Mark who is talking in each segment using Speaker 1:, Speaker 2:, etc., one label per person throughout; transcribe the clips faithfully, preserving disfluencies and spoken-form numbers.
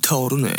Speaker 1: 불타오르네.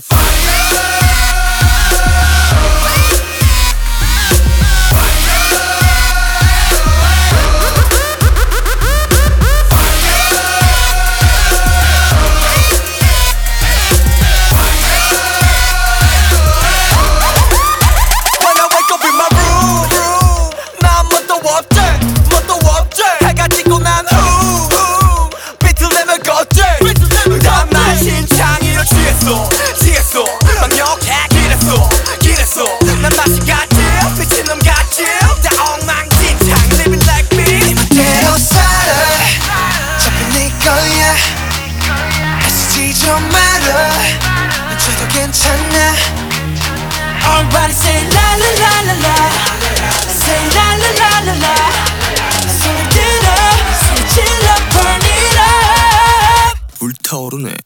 Speaker 2: 취했어 막역해 길했어 길했어 난 맛이 같지 미친 놈 같지 다 엉망진창 living like me 네 멋대로 살아 자꾸 네 거야 애쓰지 좀 말아 눈쳐도 괜찮아 Everybody say la la la la la say la la la la la 소리 들어 소리 질러 burn it up
Speaker 1: 불타오르네.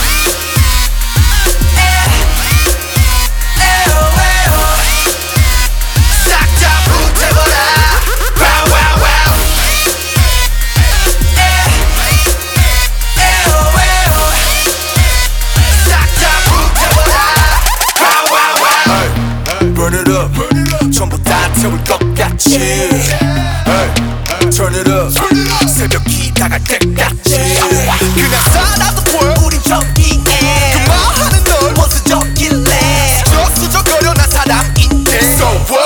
Speaker 2: Burn it up 전부 다 태울 것 같이 hey, Turn it up 새벽이 다갈 때까지 그냥 살아도 보여 우린 저기에 그만하는 널 원수적일래 수적수적거려 난 사람인데 So what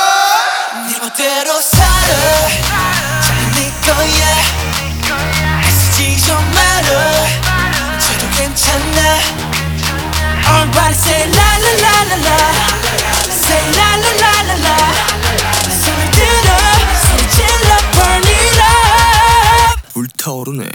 Speaker 2: 네 멋대로 살아 자꾸 네 거야 애쓰지 좀 말아 저도 괜찮아 Everybody say la la la la la Say la la la la la 소리 들어 소리 질러 burn it up
Speaker 1: 불타오르네.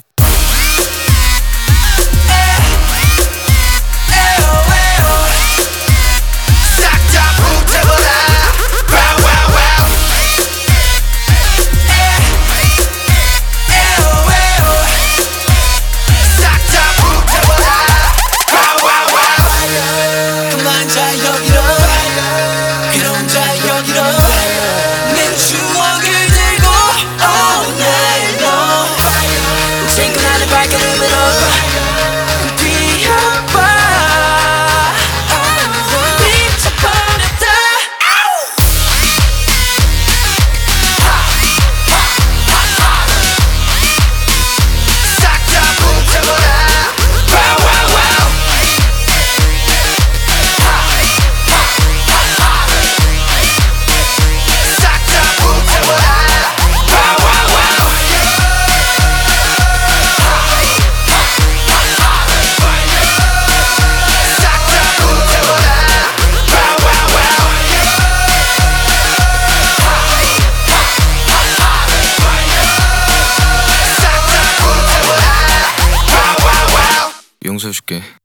Speaker 1: 용서해줄게.